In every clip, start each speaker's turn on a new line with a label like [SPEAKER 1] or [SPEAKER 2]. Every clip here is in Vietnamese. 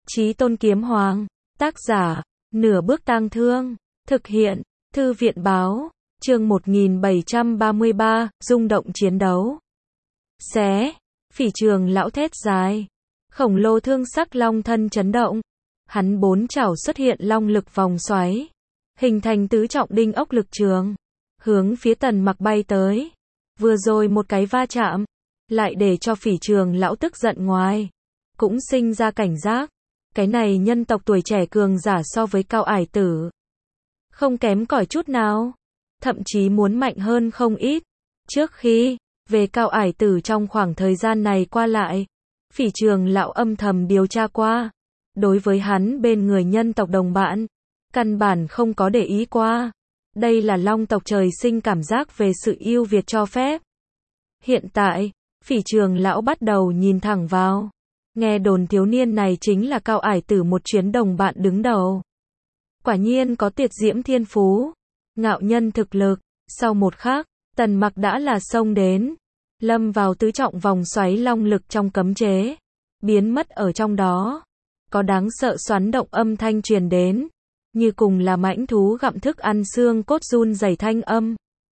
[SPEAKER 1] Chí Tôn Kiếm Hoàng. Tác giả, Nửa Bước Tang Thương. Thực hiện, Thư viện Báo. Chương 1733, rung động chiến đấu. Xé. Phỉ Trường lão thét dài. Khổng lồ thương sắc long thân chấn động. Hắn bốn chảo xuất hiện long lực vòng xoáy. Hình thành tứ trọng đinh ốc lực trường. Hướng phía Tần Mặc bay tới. Vừa rồi một cái va chạm. Lại để cho Phỉ Trường lão tức giận ngoài. Cũng sinh ra cảnh giác. Cái này nhân tộc tuổi trẻ cường giả so với Cao Ải Tử. Không kém cỏi chút nào. Thậm chí muốn mạnh hơn không ít. Trước khi, về Cao Ải Tử trong khoảng thời gian này qua lại. Phỉ Trường lão âm thầm điều tra qua. Đối với hắn bên người nhân tộc đồng bạn. Căn bản không có để ý qua. Đây là long tộc trời sinh cảm giác về sự ưu việt cho phép. Hiện tại, Phỉ Trường lão bắt đầu nhìn thẳng vào. Nghe đồn thiếu niên này chính là Cao Ải Tử một chuyến đồng bạn đứng đầu. Quả nhiên có tuyệt diễm thiên phú. Ngạo nhân thực lực. Sau một khắc, Tần Mặc đã là xông đến. Lâm vào tứ trọng vòng xoáy long lực trong cấm chế. Biến mất ở trong đó. Có đáng sợ xoắn động âm thanh truyền đến. Như cùng là mãnh thú gặm thức ăn xương cốt run rẩy thanh âm.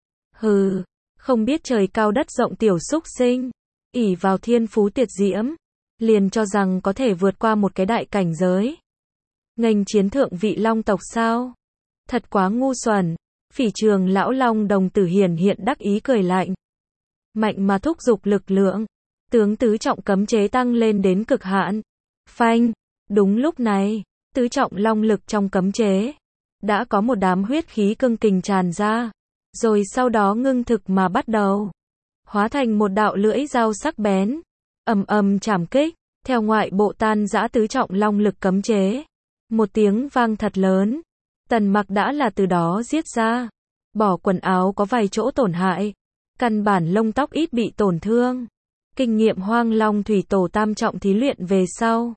[SPEAKER 1] Hừ, không biết trời cao đất rộng tiểu súc sinh. Ỷ vào thiên phú tuyệt diễm. Liền cho rằng có thể vượt qua một cái đại cảnh giới. Nghênh chiến thượng vị long tộc sao? Thật quá ngu xuẩn. Phỉ Trường lão long đồng tử hiển hiện đắc ý cười lạnh. Mạnh mà thúc giục lực lượng. Tướng tứ trọng cấm chế tăng lên đến cực hạn. Phanh. Đúng lúc này, tứ trọng long lực trong cấm chế. Đã có một đám huyết khí cương kình tràn ra. Rồi sau đó ngưng thực mà bắt đầu. Hóa thành một đạo lưỡi dao sắc bén. Ầm ầm chảm kích. Theo ngoại bộ tan rã tứ trọng long lực cấm chế. Một tiếng vang thật lớn. Tần Mặc đã là từ đó giết ra. Bỏ quần áo có vài chỗ tổn hại. Căn bản lông tóc ít bị tổn thương. Kinh nghiệm Hoang Long Thủy Tổ tam trọng thí luyện về sau.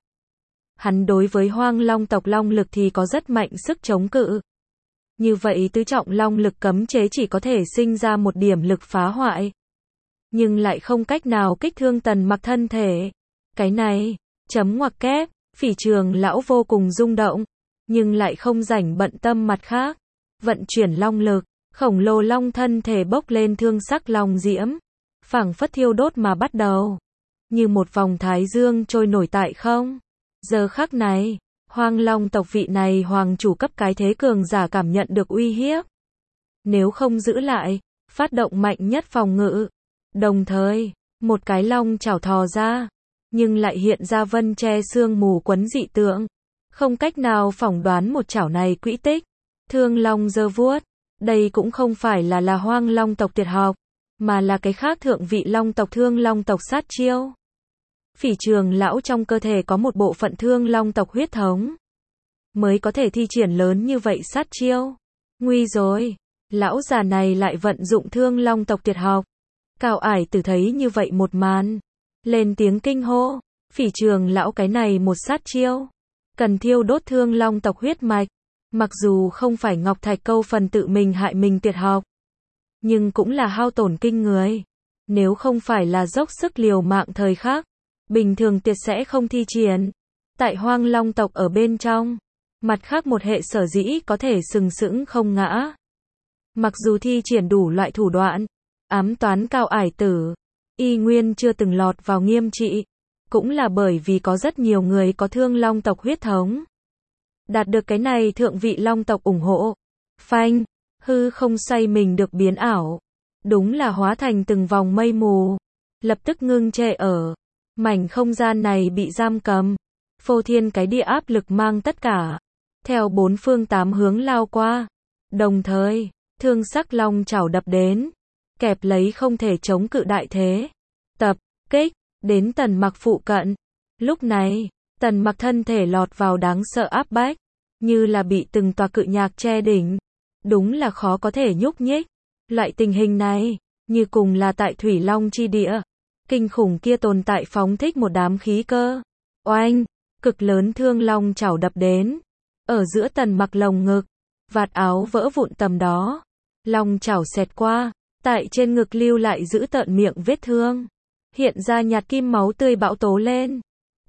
[SPEAKER 1] Hắn đối với Hoang Long tộc long lực thì có rất mạnh sức chống cự. Như vậy tứ trọng long lực cấm chế chỉ có thể sinh ra một điểm lực phá hoại. Nhưng lại không cách nào kích thương Tần Mặc thân thể. Cái này, chấm ngoặc kép, Phỉ Trường lão vô cùng rung động. Nhưng lại không rảnh bận tâm mặt khác. Vận chuyển long lực, khổng lồ long thân thể bốc lên thương sắc long diễm. Phảng phất thiêu đốt mà bắt đầu. Như một vòng thái dương trôi nổi tại không. Giờ khắc này, Hoang Long tộc vị này hoàng chủ cấp cái thế cường giả cảm nhận được uy hiếp. Nếu không giữ lại, phát động mạnh nhất phòng ngự. Đồng thời, một cái long chảo thò ra. Nhưng lại hiện ra vân che sương mù quấn dị tượng. Không cách nào phỏng đoán một chảo này quỹ tích. Thương long giơ vuốt. Đây cũng không phải là Hoang Long tộc tuyệt học. Mà là cái khác thượng vị long tộc Thương Long tộc sát chiêu. Phỉ Trường lão trong cơ thể có một bộ phận Thương Long tộc huyết thống. Mới có thể thi triển lớn như vậy sát chiêu. Nguy rồi. Lão già này lại vận dụng Thương Long tộc tuyệt học. Cao Ải Tử thấy như vậy một màn. Lên tiếng kinh hô. Phỉ Trường lão cái này một sát chiêu. Cần thiêu đốt Thương Long tộc huyết mạch. Mặc dù không phải Ngọc Thạch Câu phần tự mình hại mình tuyệt học. Nhưng cũng là hao tổn kinh người. Nếu không phải là dốc sức liều mạng thời khắc. Bình thường tuyệt sẽ không thi triển. Tại Hoang Long tộc ở bên trong. Mặt khác một hệ sở dĩ có thể sừng sững không ngã. Mặc dù thi triển đủ loại thủ đoạn. Ám toán Cao Ải Tử. Y nguyên chưa từng lọt vào nghiêm trị. Cũng là bởi vì có rất nhiều người có Thương Long tộc huyết thống. Đạt được cái này thượng vị long tộc ủng hộ. Phanh. Hư không xoay mình được biến ảo. Đúng là hóa thành từng vòng mây mù. Lập tức ngưng trệ ở. Mảnh không gian này bị giam cầm. Phô thiên cái địa áp lực mang tất cả. Theo bốn phương tám hướng lao qua. Đồng thời, thương sắc long chảo đập đến. Kẹp lấy không thể chống cự đại thế. Tập, kích, đến Tần Mặc phụ cận. Lúc này, Tần Mặc thân thể lọt vào đáng sợ áp bách. Như là bị từng tòa cự nhạc che đỉnh. Đúng là khó có thể nhúc nhích. Loại tình hình này, như cùng là tại Thủy Long chi địa. Kinh khủng kia tồn tại phóng thích một đám khí cơ. Oanh, cực lớn thương long chảo đập đến. Ở giữa Tần Mặc lồng ngực. Vạt áo vỡ vụn tầm đó. Long chảo xẹt qua. Tại trên ngực lưu lại giữ tợn miệng vết thương. Hiện ra nhạt kim máu tươi bão tố lên.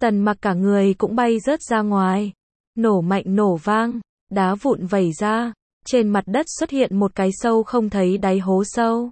[SPEAKER 1] Tần Mặc cả người cũng bay rớt ra ngoài. Nổ mạnh nổ vang, đá vụn vẩy ra, trên mặt đất xuất hiện một cái sâu không thấy đáy hố sâu.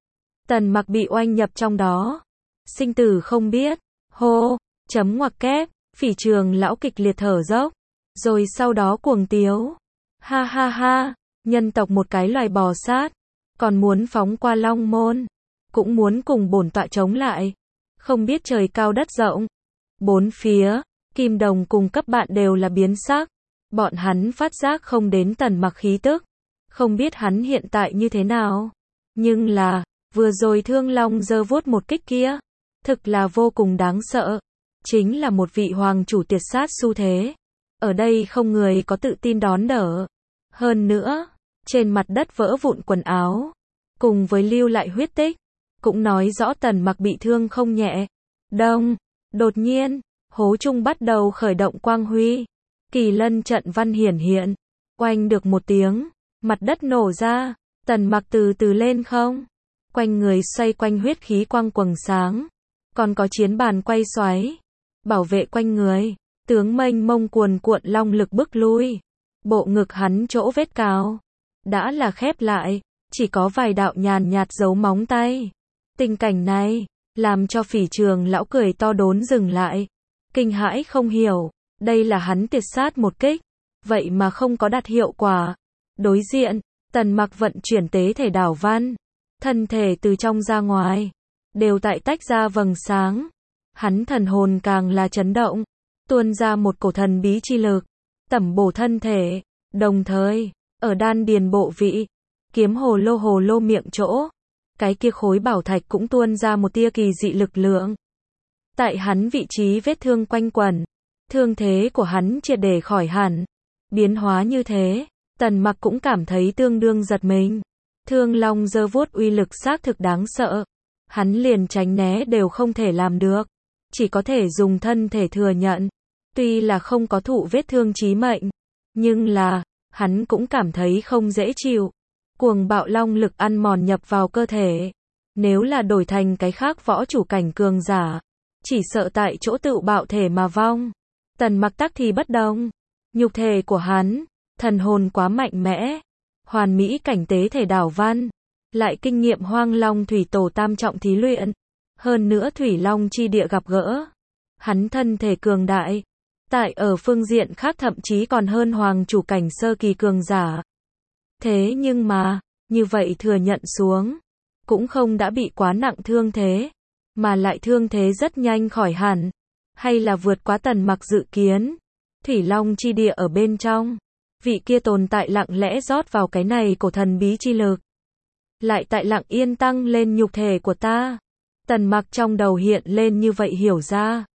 [SPEAKER 1] Tần Mặc bị oanh nhập trong đó. Sinh tử không biết. Hô, chấm ngoặc kép, Phỉ Trường lão kịch liệt thở dốc, rồi sau đó cuồng tiếu. Ha ha ha, nhân tộc một cái loài bò sát, còn muốn phóng qua Long Môn, cũng muốn cùng bổn tọa chống lại. Không biết trời cao đất rộng. Bốn phía, Kim Đồng cùng các bạn đều là biến sắc. Bọn hắn phát giác không đến Tần Mặc khí tức. Không biết hắn hiện tại như thế nào. Nhưng là, vừa rồi Thương Long giơ vuốt một kích kia, thực là vô cùng đáng sợ. Chính là một vị hoàng chủ tuyệt sát xu thế. Ở đây không người có tự tin đón đỡ. Hơn nữa, trên mặt đất vỡ vụn quần áo, cùng với lưu lại huyết tích, cũng nói rõ Tần Mặc bị thương không nhẹ. Đông, đột nhiên, hố trung bắt đầu khởi động quang huy. Kỳ lân trận văn hiển hiện. Oanh được một tiếng, mặt đất nổ ra. Tần Mặc từ từ lên không. Quanh người xoay quanh huyết khí quang quầng sáng. Còn có chiến bàn quay xoáy, bảo vệ quanh người. Tướng mênh mông cuồn cuộn long lực bức lui. Bộ ngực hắn chỗ vết cào đã là khép lại, chỉ có vài đạo nhàn nhạt dấu móng tay. Tình cảnh này làm cho Phỉ Trường lão cười to đốn dừng lại, kinh hãi không hiểu, đây là hắn tiệt sát một kích, vậy mà không có đạt hiệu quả. Đối diện, Tần Mặc vận chuyển tế thể đảo văn, thân thể từ trong ra ngoài đều tại tách ra vầng sáng. Hắn thần hồn càng là chấn động, tuôn ra một cổ thần bí chi lực, tẩm bổ thân thể, đồng thời, ở đan điền bộ vị, kiếm hồ lô miệng chỗ, cái kia khối bảo thạch cũng tuôn ra một tia kỳ dị lực lượng. Tại hắn vị trí vết thương quanh quẩn, thương thế của hắn triệt để khỏi hẳn. Biến hóa như thế, Tần Mặc cũng cảm thấy tương đương giật mình. Thương Long giơ vuốt uy lực xác thực đáng sợ. Hắn liền tránh né đều không thể làm được, chỉ có thể dùng thân thể thừa nhận. Tuy là không có thụ vết thương chí mệnh, nhưng là, hắn cũng cảm thấy không dễ chịu. Cuồng bạo long lực ăn mòn nhập vào cơ thể. Nếu là đổi thành cái khác võ chủ cảnh cường giả, chỉ sợ tại chỗ tự bạo thể mà vong. Tần Mặc tắc thì bất đồng. Nhục thể của hắn, thần hồn quá mạnh mẽ. Hoàn mỹ cảnh tế thể đảo văn. Lại kinh nghiệm Hoang Long Thủy Tổ tam trọng thí luyện. Hơn nữa Thủy Long chi địa gặp gỡ. Hắn thân thể cường đại. Tại ở phương diện khác thậm chí còn hơn hoàng chủ cảnh sơ kỳ cường giả. Thế nhưng mà, như vậy thừa nhận xuống, cũng không đã bị quá nặng thương thế, mà lại thương thế rất nhanh khỏi hẳn, hay là vượt quá Tần Mặc dự kiến. Thủy Long chi địa ở bên trong, vị kia tồn tại lặng lẽ rót vào cái này cổ thần bí chi lực, lại tại lặng yên tăng lên nhục thể của ta. Tần Mặc trong đầu hiện lên như vậy hiểu ra.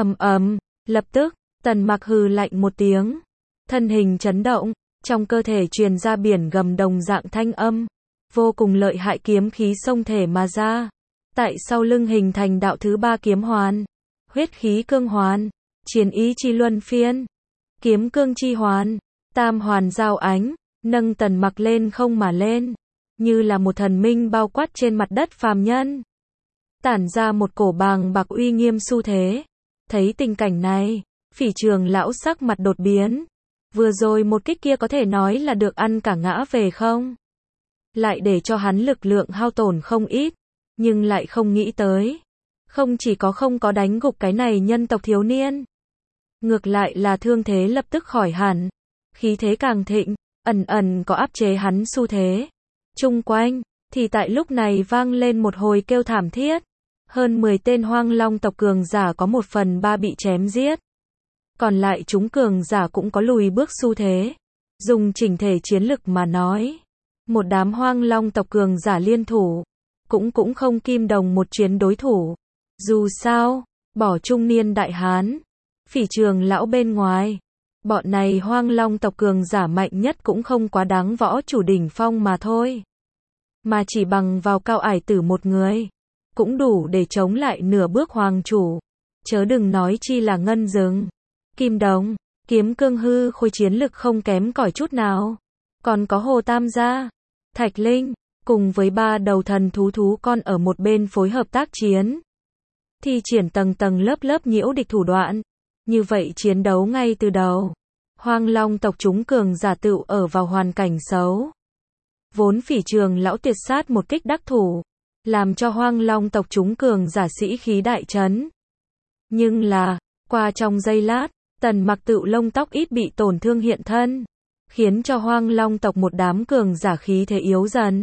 [SPEAKER 1] Lập tức, Tần Mặc hừ lạnh một tiếng, thân hình chấn động, trong cơ thể truyền ra biển gầm đồng dạng thanh âm, vô cùng lợi hại kiếm khí xông thể mà ra. Tại sau lưng hình thành đạo thứ ba kiếm hoàn, huyết khí cương hoàn, chiến ý chi luân phiên, kiếm cương chi hoàn, tam hoàn giao ánh, nâng Tần Mặc lên không mà lên, như là một thần minh bao quát trên mặt đất phàm nhân, tản ra một cổ bàng bạc uy nghiêm xu thế. Thấy tình cảnh này, Phỉ Trường lão sắc mặt đột biến. Vừa rồi một kích kia có thể nói là được ăn cả ngã về không? Lại để cho hắn lực lượng hao tổn không ít, nhưng lại không nghĩ tới. Không chỉ có không có đánh gục cái này nhân tộc thiếu niên, ngược lại là thương thế lập tức khỏi hẳn. Khí thế càng thịnh, ẩn ẩn có áp chế hắn xu thế. Chung quanh, thì tại lúc này vang lên một hồi kêu thảm thiết. Hơn 10 tên Hoang Long tộc cường giả có 1/3 bị chém giết. Còn lại chúng cường giả cũng có lùi bước xu thế. Dùng chỉnh thể chiến lực mà nói, một đám Hoang Long tộc cường giả liên thủ, cũng không Kim Đồng một chuyến đối thủ. Dù sao, bỏ trung niên đại hán, Phỉ Trường lão bên ngoài, bọn này Hoang Long tộc cường giả mạnh nhất cũng không quá đáng võ chủ đỉnh phong mà thôi. Mà chỉ bằng vào Cao Ải Tử một người, cũng đủ để chống lại nửa bước hoàng chủ. Chớ đừng nói chi là Ngân Dừng, Kim Đồng, Kiếm Cương hư khôi chiến lực không kém cỏi chút nào. Còn có Hồ Tam gia, Thạch Linh, cùng với 3 đầu thần thú con ở một bên phối hợp tác chiến. Thi triển tầng tầng lớp lớp nhiễu địch thủ đoạn. Như vậy chiến đấu ngay từ đầu. Hoang Long tộc chúng cường giả tựu ở vào hoàn cảnh xấu. Vốn Phỉ Trường lão tuyệt sát một kích đắc thủ, làm cho Hoang Long tộc chúng cường giả sĩ khí đại chấn. Nhưng là, qua trong giây lát, Tần Mặc tựu lông tóc ít bị tổn thương hiện thân, khiến cho Hoang Long tộc một đám cường giả khí thế yếu dần.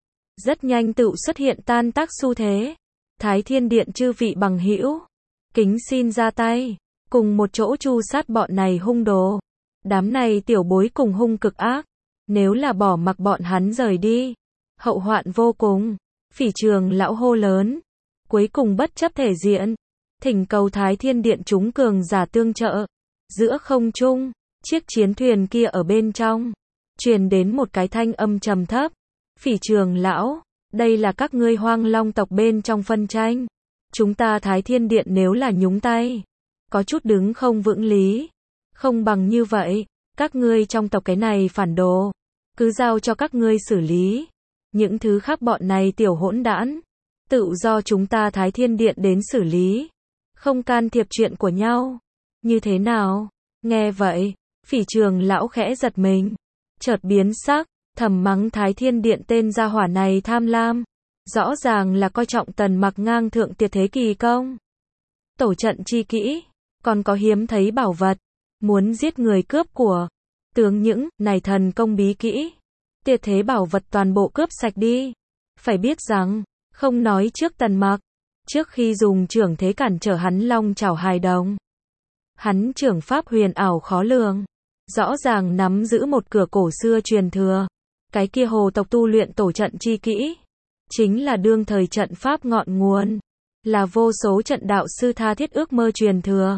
[SPEAKER 1] Rất nhanh tựu xuất hiện tan tác xu thế. Thái Thiên Điện chư vị bằng hữu, kính xin ra tay, cùng một chỗ tru sát bọn này hung đồ. Đám này tiểu bối cùng hung cực ác, nếu là bỏ mặc bọn hắn rời đi, hậu hoạn vô cùng. Phỉ Trường lão hô lớn, cuối cùng bất chấp thể diện, thỉnh cầu Thái Thiên Điện chúng cường giả tương trợ. Giữa không trung, chiếc chiến thuyền kia ở bên trong, truyền đến một cái thanh âm trầm thấp. Phỉ Trường lão, đây là các ngươi Hoang Long tộc bên trong phân tranh. Chúng ta Thái Thiên Điện nếu là nhúng tay, có chút đứng không vững lý. Không bằng như vậy, các ngươi trong tộc cái này phản đồ, cứ giao cho các ngươi xử lý. Những thứ khác bọn này tiểu hỗn đản, tự do chúng ta Thái Thiên Điện đến xử lý. Không can thiệp chuyện của nhau. Như thế nào? Nghe vậy, Phỉ Trường lão khẽ giật mình, chợt biến sắc, thầm mắng Thái Thiên Điện tên gia hỏa này tham lam. Rõ ràng là coi trọng Tần Mặc ngang thượng tuyệt thế kỳ công. Tổ trận chi kỹ, còn có hiếm thấy bảo vật, muốn giết người cướp của. Tướng những này thần công bí kỹ, tuyệt thế bảo vật toàn bộ cướp sạch đi. Phải biết rằng, không nói trước Tần Mặc, trước khi dùng trưởng thế cản trở hắn long chảo hài đồng, hắn trưởng pháp huyền ảo khó lường, rõ ràng nắm giữ một cửa cổ xưa truyền thừa. Cái kia hồ tộc tu luyện tổ trận chi kỹ, chính là đương thời trận pháp ngọn nguồn, là vô số trận đạo sư tha thiết ước mơ truyền thừa.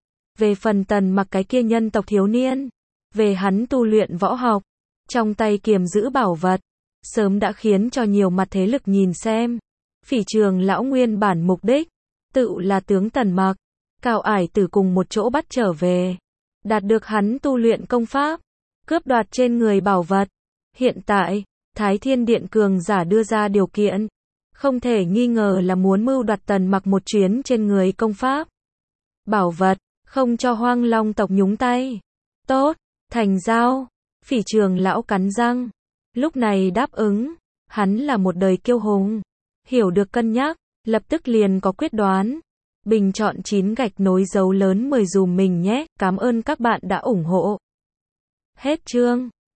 [SPEAKER 1] Về phần Tần Mặc cái kia nhân tộc thiếu niên, về hắn tu luyện võ học, trong tay kiềm giữ bảo vật, sớm đã khiến cho nhiều mặt thế lực nhìn xem. Phỉ Trường lão nguyên bản mục đích, tự là tướng Tần Mặc, Cao Ải Tử cùng một chỗ bắt trở về, đạt được hắn tu luyện công pháp, cướp đoạt trên người bảo vật. Hiện tại, Thái Thiên Điện cường giả đưa ra điều kiện, không thể nghi ngờ là muốn mưu đoạt Tần Mặc một chuyến trên người công pháp, bảo vật, không cho Hoang Long tộc nhúng tay. Tốt, thành giao. Phỉ Trường lão cắn răng, lúc này đáp ứng. Hắn là một đời kiêu hùng, hiểu được cân nhắc, lập tức liền có quyết đoán. Bình chọn 9 gạch nối dấu lớn 10 dùm mình nhé. Cảm ơn các bạn đã ủng hộ. Hết chương.